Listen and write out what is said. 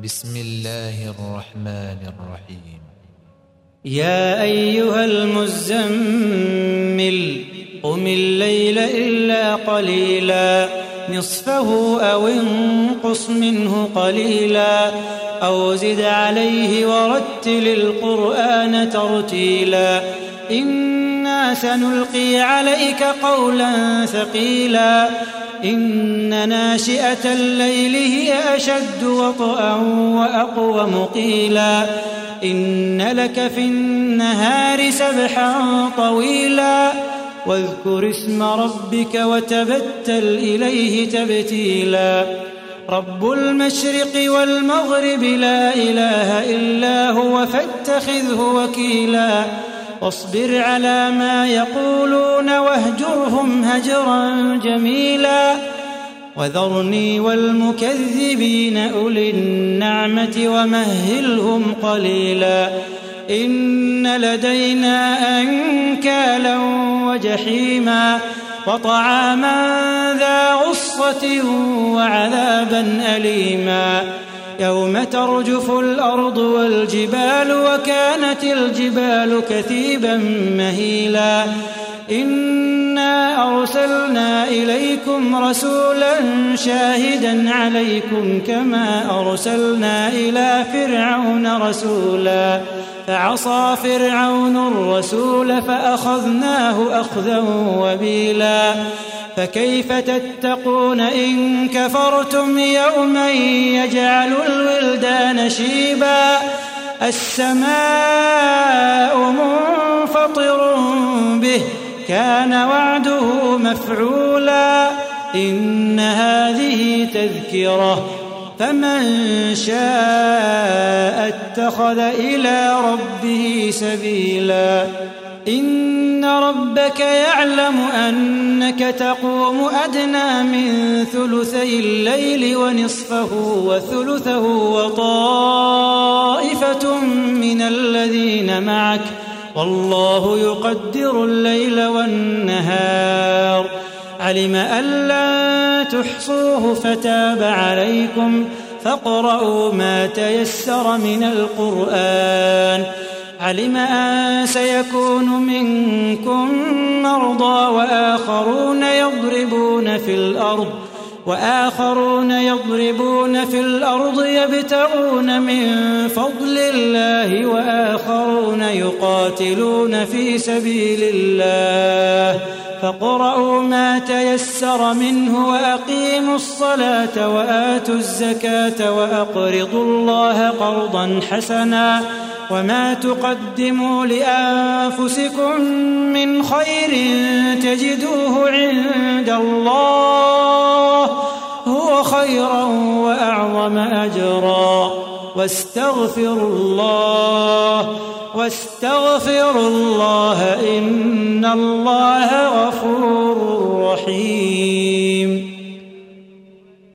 بسم الله الرحمن الرحيم. يا أيها المزمل قم الليل إلا قليلا نصفه أو انقص منه قليلا أو زد عليه ورتل القرآن ترتيلا إنا سنلقي عليك قولا ثقيلا إن ناشئة الليل هي أشد وطئا وأقوم قيلا إن لك في النهار سبحا طويلا واذكر اسم ربك وتبتل إليه تبتيلا رب المشرق والمغرب لا إله إلا هو فاتخذه وكيلا واصبر على ما يقولون واهجرهم هجرا جميلا وذرني والمكذبين أولي النعمة ومهلهم قليلا إن لدينا أنكالا وجحيما وطعاما ذا غصة وعذابا أليما يوم ترجف الأرض والجبال وكانت الجبال كثيبا مهيلا إنا أرسلنا إليكم رسولا شاهدا عليكم كما أرسلنا إلى فرعون رسولا فعصى فرعون الرسول فأخذناه أخذا وبيلا فكيف تتقون إن كفرتم يوما يجعل الولدان شيبا السماء منفطر به كان وعده مفعولا إن هذه تذكرة فمن شاء اتخذ إلى ربه سبيلا إن ربك يعلم أنك تقوم أدنى من ثلثي الليل ونصفه وثلثه وطائفة من الذين معك والله يقدر الليل والنهار علم أن لن تحصوه فتاب عليكم فاقرؤوا ما تيسر من القرآن علم أن سيكون منكم مرضى وآخرون يضربون في الأرض يبتغون من فضل الله وآخرون يقاتلون في سبيل الله فاقرؤوا ما تيسر منه وأقيموا الصلاة وآتوا الزكاة وأقرضوا الله قرضا حسنا وما تقدموا لأنفسكم من خير تجدوه عند الله هو خيرا وأعظم أجرا واستغفروا الله إن الله